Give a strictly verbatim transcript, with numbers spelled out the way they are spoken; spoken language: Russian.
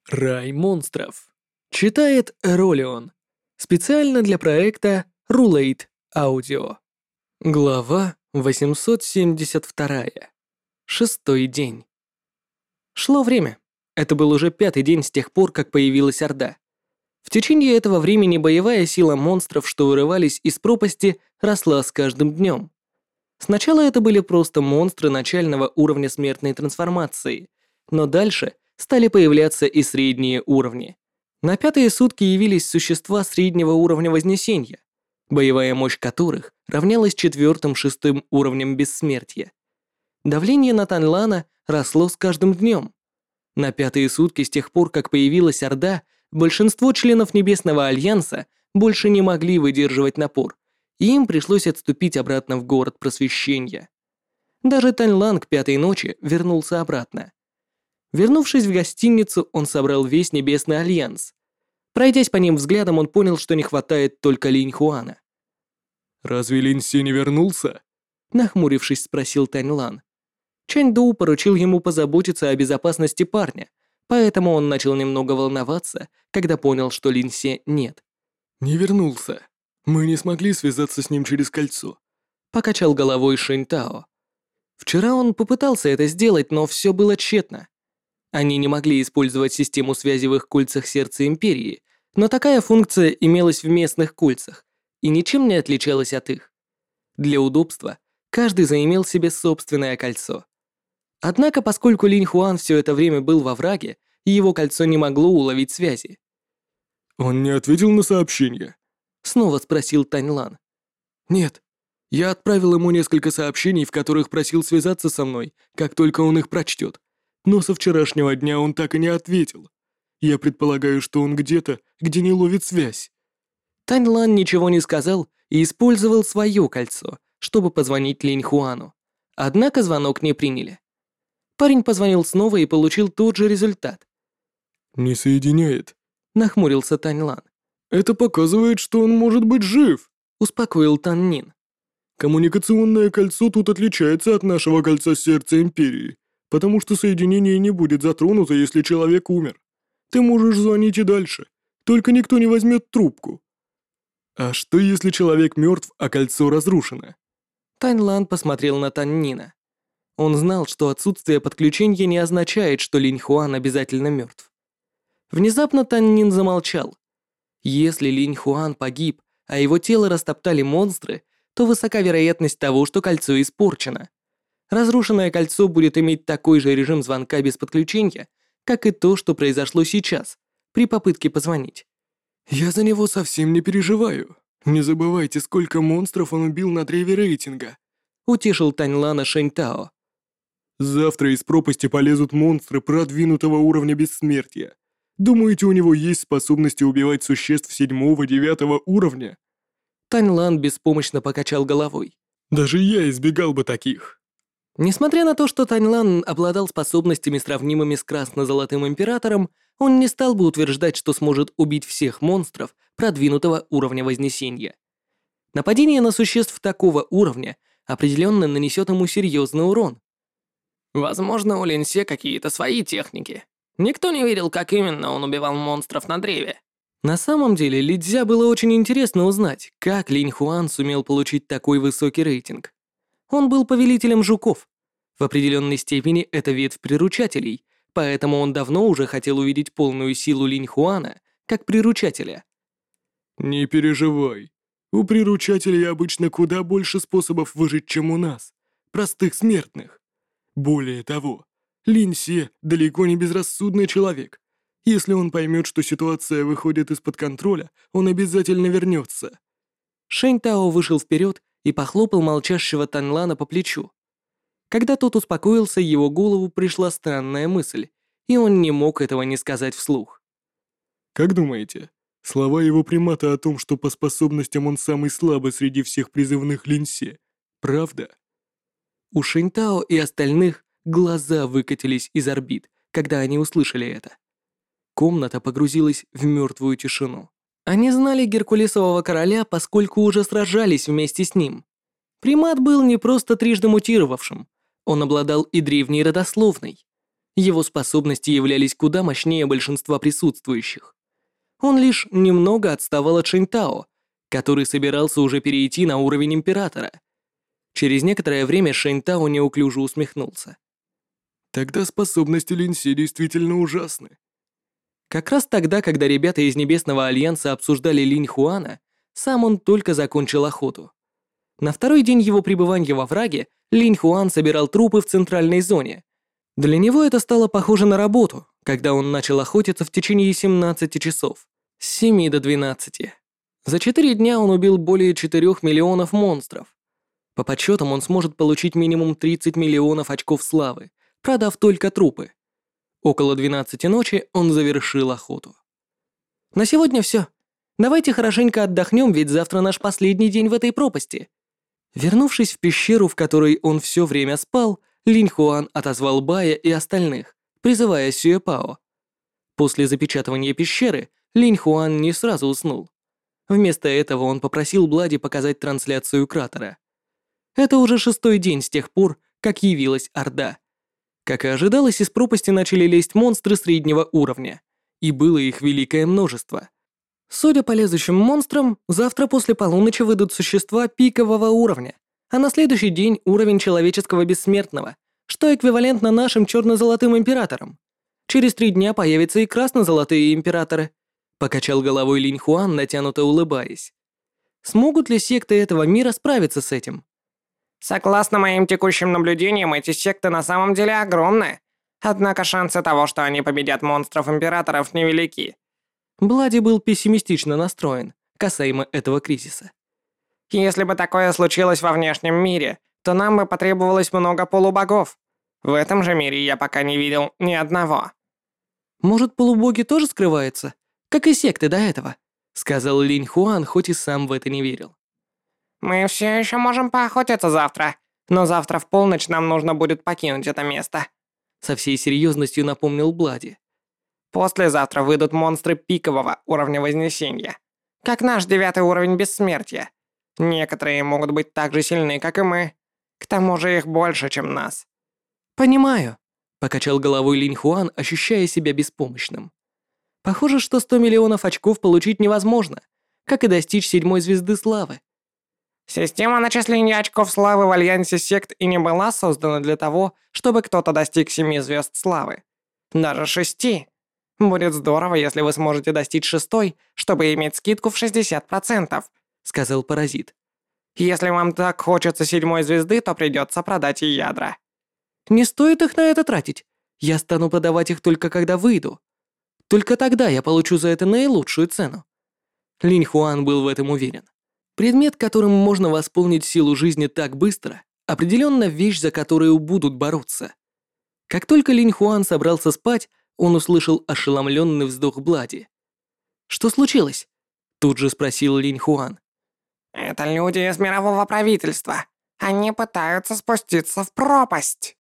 Рай монстров. Читает Ролион. Специально для проекта Rulate Audio. Глава восемьсот семьдесят два. Шестой день. Шло время. Это был уже пятый день с тех пор, как появилась Орда. В течение этого времени боевая сила монстров, что вырывались из пропасти, росла с каждым днем. Сначала это были просто монстры начального уровня смертной трансформации, но дальше стали появляться и средние уровни. На пятые сутки явились существа среднего уровня Вознесения, боевая мощь которых равнялась четвертым-шестым уровням бессмертия. Давление на Танлана росло с каждым днем. На пятые сутки с тех пор, как появилась Орда, большинство членов Небесного Альянса больше не могли выдерживать напор, и им пришлось отступить обратно в город Просвещения. Даже Таньлан к пятой ночи вернулся обратно. Вернувшись в гостиницу, он собрал весь Небесный Альянс. Пройдясь по ним взглядом, он понял, что не хватает только Линь Хуана. «Разве Линь Се не вернулся?» Нахмурившись, спросил Таньлан. Чань Доу поручил ему позаботиться о безопасности парня, поэтому он начал немного волноваться, когда понял, что Линь Се нет. «Не вернулся. Мы не смогли связаться с ним через кольцо», — покачал головой Шэнь Тао. Вчера он попытался это сделать, но все было тщетно. Они не могли использовать систему связи в их кольцах Сердца Империи, но такая функция имелась в местных кольцах и ничем не отличалась от их. Для удобства каждый заимел себе собственное кольцо. Однако, поскольку Линь Хуан все это время был во враге, его кольцо не могло уловить связи. «Он не ответил на сообщение?» — снова спросил Таньлан. «Нет. Я отправил ему несколько сообщений, в которых просил связаться со мной, как только он их прочтет. Но со вчерашнего дня он так и не ответил. Я предполагаю, что он где-то, где не ловит связь». Таньлан ничего не сказал и использовал свое кольцо, чтобы позвонить Линь Хуану. Однако звонок не приняли. Парень позвонил снова и получил тот же результат. «Не соединяет», — нахмурился Таньлан. «Это показывает, что он может быть жив», — успокоил Таннин. «Коммуникационное кольцо тут отличается от нашего кольца Сердца Империи, потому что соединение не будет затронуто, если человек умер. Ты можешь звонить и дальше, только никто не возьмет трубку». «А что, если человек мертв, а кольцо разрушено?» Таньлан посмотрел на Таннина. Он знал, что отсутствие подключения не означает, что Линь Хуан обязательно мертв. Внезапно Таннин замолчал. Если Линь Хуан погиб, а его тело растоптали монстры, то высока вероятность того, что кольцо испорчено. Разрушенное кольцо будет иметь такой же режим звонка без подключения, как и то, что произошло сейчас, при попытке позвонить. «Я за него совсем не переживаю. Не забывайте, сколько монстров он убил на древе рейтинга», — утешил Таньлана Шэнь Тао. «Завтра из пропасти полезут монстры продвинутого уровня бессмертия. Думаете, у него есть способности убивать существ седьмого-девятого уровня?» Таньлан беспомощно покачал головой. «Даже я избегал бы таких». Несмотря на то, что Таньлан обладал способностями, сравнимыми с Красно-Золотым Императором, он не стал бы утверждать, что сможет убить всех монстров продвинутого уровня Вознесения. Нападение на существ такого уровня определенно нанесет ему серьезный урон. Возможно, у Линь Се какие-то свои техники. Никто не видел, как именно он убивал монстров на древе. На самом деле, Лидзя было очень интересно узнать, как Линь Хуан сумел получить такой высокий рейтинг. Он был повелителем жуков. В определенной степени это ветвь приручателей, поэтому он давно уже хотел увидеть полную силу Линь Хуана как приручателя. «Не переживай. У приручателей обычно куда больше способов выжить, чем у нас, простых смертных. Более того, Линь Се далеко не безрассудный человек. Если он поймет, что ситуация выходит из-под контроля, он обязательно вернется». Шэнь Тао вышел вперед и похлопал молчащего Таньлана по плечу. Когда тот успокоился, его голову пришла странная мысль, и он не мог этого не сказать вслух. «Как думаете, слова его примата о том, что по способностям он самый слабый среди всех призывных Линь Се, правда?» У Шэнь Тао и остальных глаза выкатились из орбит, когда они услышали это. Комната погрузилась в мертвую тишину. Они знали Геркулесового короля, поскольку уже сражались вместе с ним. Примат был не просто трижды мутировавшим, он обладал и древней родословной. Его способности являлись куда мощнее большинства присутствующих. Он лишь немного отставал от Шэньтао, который собирался уже перейти на уровень Императора. Через некоторое время Шэньтао неуклюже усмехнулся. Тогда способности Линси действительно ужасны. Как раз тогда, когда ребята из Небесного Альянса обсуждали Линь Хуана, сам он только закончил охоту. На второй день его пребывания во враге Линь Хуан собирал трупы в центральной зоне. Для него это стало похоже на работу, когда он начал охотиться в течение семнадцати часов, с семи до двенадцати. За четыре дня он убил более четырёх миллионов монстров. По подсчетам он сможет получить минимум тридцать миллионов очков славы, продав только трупы. Около двенадцати ночи он завершил охоту. На сегодня все. Давайте хорошенько отдохнем, ведь завтра наш последний день в этой пропасти. Вернувшись в пещеру, в которой он все время спал, Линь Хуан отозвал Бая и остальных, призывая Сюэ Пао. После запечатывания пещеры Линь Хуан не сразу уснул. Вместо этого он попросил Блади показать трансляцию кратера. Это уже шестой день с тех пор, как явилась Орда. Как и ожидалось, из пропасти начали лезть монстры среднего уровня, и было их великое множество. Судя по лезущим монстрам, завтра после полуночи выйдут существа пикового уровня, а на следующий день уровень человеческого бессмертного, что эквивалентно нашим черно-золотым императорам. Через три дня появятся и красно-золотые императоры, покачал головой Линь Хуан, натянуто улыбаясь. Смогут ли секты этого мира справиться с этим? Согласно моим текущим наблюдениям, эти секты на самом деле огромны. Однако шансы того, что они победят монстров-императоров, невелики. Блади был пессимистично настроен касаемо этого кризиса. Если бы такое случилось во внешнем мире, то нам бы потребовалось много полубогов. В этом же мире я пока не видел ни одного. Может, полубоги тоже скрываются, как и секты до этого, сказал Линь Хуан, хоть и сам в это не верил. Мы все еще можем поохотиться завтра, но завтра в полночь нам нужно будет покинуть это место. Со всей серьезностью напомнил Блади. Послезавтра выйдут монстры пикового уровня Вознесения, как наш девятый уровень бессмертия. Некоторые могут быть так же сильны, как и мы. К тому же их больше, чем нас. Понимаю, покачал головой Линь Хуан, ощущая себя беспомощным. Похоже, что сто миллионов очков получить невозможно, как и достичь седьмой звезды славы. Система начисления очков славы в Альянсе сект и не была создана для того, чтобы кто-то достиг семи звезд славы. Даже шести. Будет здорово, если вы сможете достичь шестой, чтобы иметь скидку в шестьдесят процентов, сказал Паразит. Если вам так хочется седьмой звезды, то придется продать и ядра. Не стоит их на это тратить. Я стану продавать их только когда выйду. Только тогда я получу за это наилучшую цену. Линь Хуан был в этом уверен. Предмет, которым можно восполнить силу жизни так быстро, определенно вещь, за которую будут бороться. Как только Линь Хуан собрался спать, он услышал ошеломленный вздох Блади. «Что случилось?» — тут же спросил Линь Хуан. «Это люди из мирового правительства. Они пытаются спуститься в пропасть».